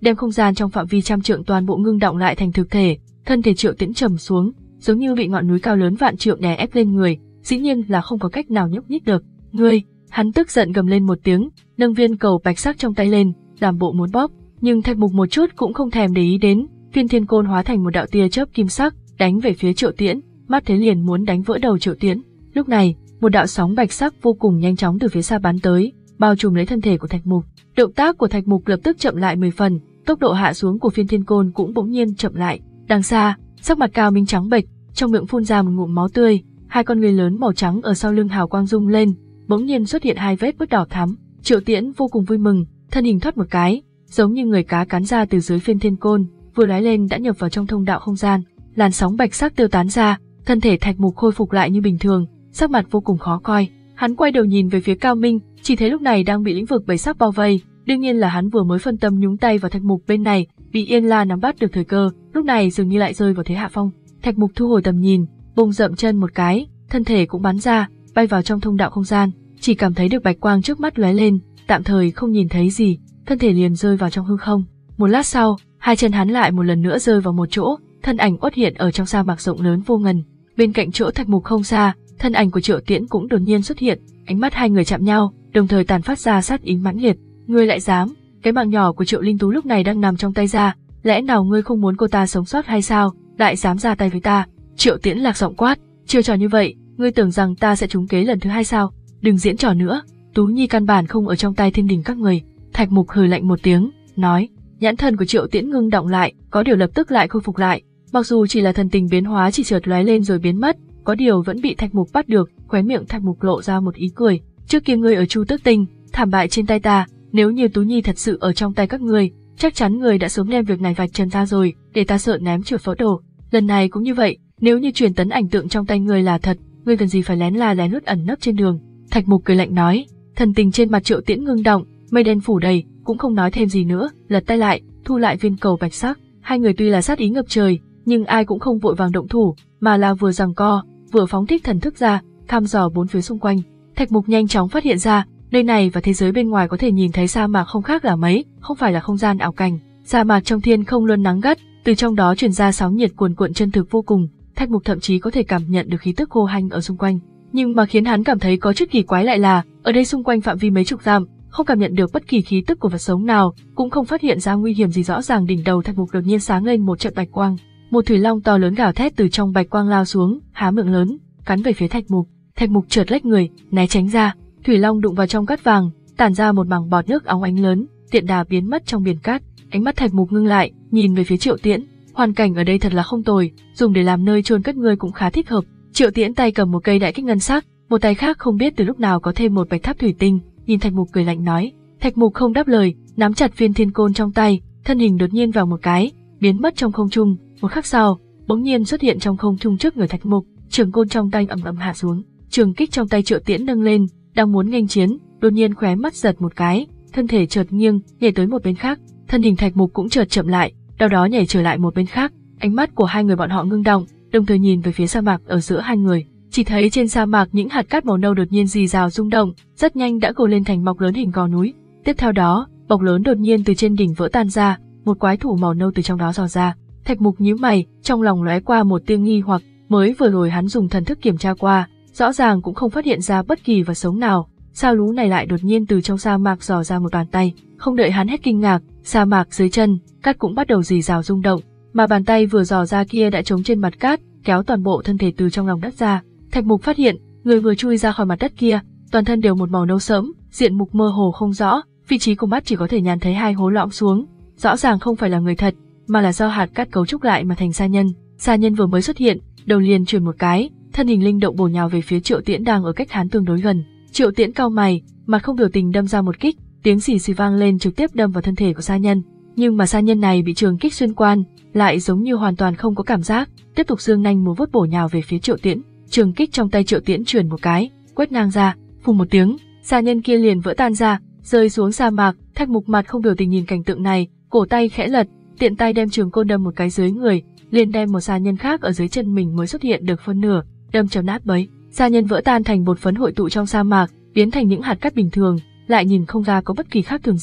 đem không gian trong phạm vi trăm trượng toàn bộ ngưng động lại thành thực thể. Thân thể Triệu Tiễn trầm xuống, giống như bị ngọn núi cao lớn vạn trượng đè ép lên người, dĩ nhiên là không có cách nào nhúc nhích được. Ngươi! Hắn tức giận gầm lên một tiếng, nâng viên cầu bạch sắc trong tay lên, làm bộ muốn bóp, nhưng Thạch Mục một chút cũng không thèm để ý đến, Phiên Thiên Côn hóa thành một đạo tia chớp kim sắc, đánh về phía Triệu Tiễn, mắt thấy liền muốn đánh vỡ đầu Triệu Tiễn. Lúc này, một đạo sóng bạch sắc vô cùng nhanh chóng từ phía xa bắn tới, bao trùm lấy thân thể của Thạch Mục. Động tác của Thạch Mục lập tức chậm lại mười phần, tốc độ hạ xuống của Phiên Thiên Côn cũng bỗng nhiên chậm lại. Đằng xa, sắc mặt Cao Minh trắng bệch, trong miệng phun ra một ngụm máu tươi, hai con người lớn màu trắng ở sau lưng hào quang rung lên, bỗng nhiên xuất hiện hai vết bứt đỏ thắm. Triệu Tiễn vô cùng vui mừng, thân hình thoát một cái, giống như người cá cắn ra từ dưới Phiên Thiên Côn, vừa lóe lên đã nhập vào trong thông đạo không gian. Làn sóng bạch sắc tiêu tán ra, thân thể Thạch Mục khôi phục lại như bình thường, sắc mặt vô cùng khó coi. Hắn quay đầu nhìn về phía Cao Minh, chỉ thấy lúc này đang bị lĩnh vực bảy sắc bao vây, đương nhiên là hắn vừa mới phân tâm nhúng tay vào Thạch Mục bên này, bị Yên La nắm bắt được thời cơ, lúc này dường như lại rơi vào thế hạ phong. Thạch Mục thu hồi tầm nhìn, bùng dậm chân một cái, thân thể cũng bắn ra, bay vào trong thông đạo không gian, chỉ cảm thấy được bạch quang trước mắt lóe lên, tạm thời không nhìn thấy gì, thân thể liền rơi vào trong hư không. Một lát sau, hai chân hắn lại một lần nữa rơi vào một chỗ, thân ảnh uất hiện ở trong sa mạc rộng lớn vô ngần. Bên cạnh chỗ Thạch Mục không xa, thân ảnh của Triệu Tiễn cũng đột nhiên xuất hiện, ánh mắt hai người chạm nhau, đồng thời tàn phát ra sát ý mãnh liệt. Ngươi lại dám? Cái mạng nhỏ của Triệu Linh Tú lúc này đang nằm trong tay ra, lẽ nào ngươi không muốn cô ta sống sót hay sao? Lại dám ra tay với ta? Triệu Tiễn lạc giọng quát, chiêu trò như vậy, ngươi tưởng rằng ta sẽ trúng kế lần thứ hai sao? Đừng diễn trò nữa, Tú Nhi căn bản không ở trong tay thiên đình các người. Thạch Mục hừ lạnh một tiếng, nói. Nhãn thần của Triệu Tiễn ngưng động lại, có điều lập tức lại khôi phục lại. Mặc dù chỉ là thần tình biến hóa chỉ chợt lóe lên rồi biến mất, có điều vẫn bị Thạch Mục bắt được, khóe miệng Thạch Mục lộ ra một ý cười. Trước kia ngươi ở Chu Tước Tinh, thảm bại trên tay ta, nếu như Tú Nhi thật sự ở trong tay các ngươi, chắc chắn ngươi đã sớm đem việc này vạch trần ra rồi, để ta sợ ném chuột vỡ đồ. Lần này cũng như vậy, nếu như truyền tấn ảnh tượng trong tay ngươi là thật, ngươi cần gì phải lén la lén lút ẩn nấp trên đường? Thạch Mục cười lạnh nói. Thần tình trên mặt Triệu Tiễn ngưng động, mây đen phủ đầy, cũng không nói thêm gì nữa, lật tay lại, thu lại viên cầu bạch sắc. Hai người tuy là sát ý ngập trời, nhưng ai cũng không vội vàng động thủ, mà là vừa giằng co, vừa phóng thích thần thức ra, thăm dò bốn phía xung quanh. Thạch Mục nhanh chóng phát hiện ra, nơi này và thế giới bên ngoài có thể nhìn thấy sa mạc không khác là mấy, không phải là không gian ảo cảnh. Sa mạc trong thiên không luôn nắng gắt, từ trong đó truyền ra sóng nhiệt cuồn cuộn chân thực vô cùng. Thạch Mục thậm chí có thể cảm nhận được khí tức khô hanh ở xung quanh. Nhưng mà khiến hắn cảm thấy có chút kỳ quái lại là, ở đây xung quanh phạm vi mấy chục dặm, không cảm nhận được bất kỳ khí tức của vật sống nào, cũng không phát hiện ra nguy hiểm gì. Rõ ràng đỉnh đầu Thạch Mục đột nhiên sáng lên một trận bạch quang, một thủy long to lớn gào thét từ trong bạch quang lao xuống, há miệng lớn, cắn về phía Thạch Mục. Thạch Mục chợt lách người, né tránh ra, thủy long đụng vào trong cát vàng, tản ra một mảng bọt nước óng ánh lớn, tiện đà biến mất trong biển cát. Ánh mắt Thạch Mục ngưng lại, nhìn về phía Triệu Tiễn, hoàn cảnh ở đây thật là không tồi, dùng để làm nơi chôn cất ngươi cũng khá thích hợp. Triệu Tiễn tay cầm một cây đại kích ngân sắc, một tay khác không biết từ lúc nào có thêm một bạch tháp thủy tinh, nhìn Thạch Mục cười lạnh nói. Thạch Mục không đáp lời, nắm chặt Phiên Thiên Côn trong tay, thân hình đột nhiên vào một cái, biến mất trong không trung. Một khắc sau, bỗng nhiên xuất hiện trong không trung trước người Thạch Mục, trường côn trong tay ầm ầm hạ xuống, trường kích trong tay Triệu Tiễn nâng lên, đang muốn nghênh chiến, đột nhiên khóe mắt giật một cái, thân thể chợt nghiêng, nhảy tới một bên khác, thân hình Thạch Mục cũng chợt chậm lại, sau đó nhảy trở lại một bên khác. Ánh mắt của hai người bọn họ ngưng động, đồng thời nhìn về phía sa mạc ở giữa hai người. Chỉ thấy trên sa mạc những hạt cát màu nâu đột nhiên rì rào rung động, rất nhanh đã gồ lên thành bọc lớn hình gò núi. Tiếp theo đó, bọc lớn đột nhiên từ trên đỉnh vỡ tan ra, một quái thủ màu nâu từ trong đó dò ra. Thạch Mục nhíu mày, trong lòng lóe qua một tia nghi hoặc, mới vừa rồi hắn dùng thần thức kiểm tra qua, rõ ràng cũng không phát hiện ra bất kỳ vật sống nào, sao lú này lại đột nhiên từ trong sa mạc dò ra một bàn tay. Không đợi hắn hết kinh ngạc, sa mạc dưới chân, cát cũng bắt đầu rì rào rung động, mà bàn tay vừa dò ra kia đã trống trên mặt cát, kéo toàn bộ thân thể từ trong lòng đất ra. Thạch Mục phát hiện, người vừa chui ra khỏi mặt đất kia, toàn thân đều một màu nâu sẫm, diện mục mơ hồ không rõ, vị trí của mắt chỉ có thể nhàn thấy hai hố lõm xuống, rõ ràng không phải là người thật, mà là do hạt cát cấu trúc lại mà thành sa nhân. Sa nhân vừa mới xuất hiện, đầu liền chuyển một cái, thân hình linh động bổ nhào về phía Triệu Tiễn đang ở cách hắn tương đối gần. Triệu Tiễn cau mày, mặt không biểu tình đâm ra một kích, tiếng xì xì vang lên trực tiếp đâm vào thân thể của sa nhân. Nhưng mà sa nhân này bị trường kích xuyên quan, lại giống như hoàn toàn không có cảm giác, tiếp tục giương nanh múa vuốt bổ nhào về phía Triệu Tiễn. Trường kích trong tay Triệu Tiễn chuyển một cái, quét ngang ra, phù một tiếng, sa nhân kia liền vỡ tan ra, rơi xuống sa mạc. Thạch Mục mặt không biểu tình nhìn cảnh tượng này, cổ tay khẽ lật, tiện tay đem trường côn đâm một cái dưới người, liền đem một sa nhân khác ở dưới chân mình mới xuất hiện được phân nửa, đâm cho nát bấy. Sa nhân vỡ tan thành bột phấn hội tụ trong sa mạc, biến thành những hạt cát bình thường, lại nhìn không ra có bất kỳ khác thường gì.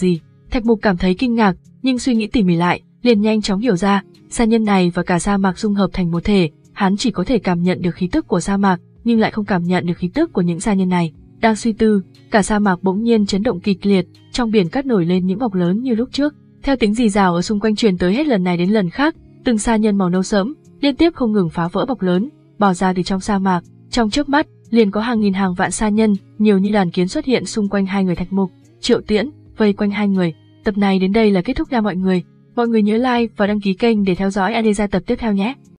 Thạch Mục cảm thấy kinh ngạc, nhưng suy nghĩ tỉ mỉ lại, liền nhanh chóng hiểu ra, sa nhân này và cả sa mạc dung hợp thành một thể, hắn chỉ có thể cảm nhận được khí tức của sa mạc, nhưng lại không cảm nhận được khí tức của những sa nhân này. Đang suy tư, cả sa mạc bỗng nhiên chấn động kịch liệt, trong biển cát nổi lên những bọt lớn như lúc trước. Theo tiếng rì rào ở xung quanh truyền tới hết lần này đến lần khác, từng sa nhân màu nâu sẫm liên tiếp không ngừng phá vỡ bọt lớn, bò ra từ trong sa mạc. Trong chớp mắt, liền có hàng nghìn hàng vạn sa nhân, nhiều như đàn kiến xuất hiện xung quanh hai người Thạch Mục, Triệu Tiễn, vây quanh hai người. Tập này đến đây là kết thúc nha mọi người. Mọi người nhớ like và đăng ký kênh để theo dõi Adesa tập tiếp theo nhé.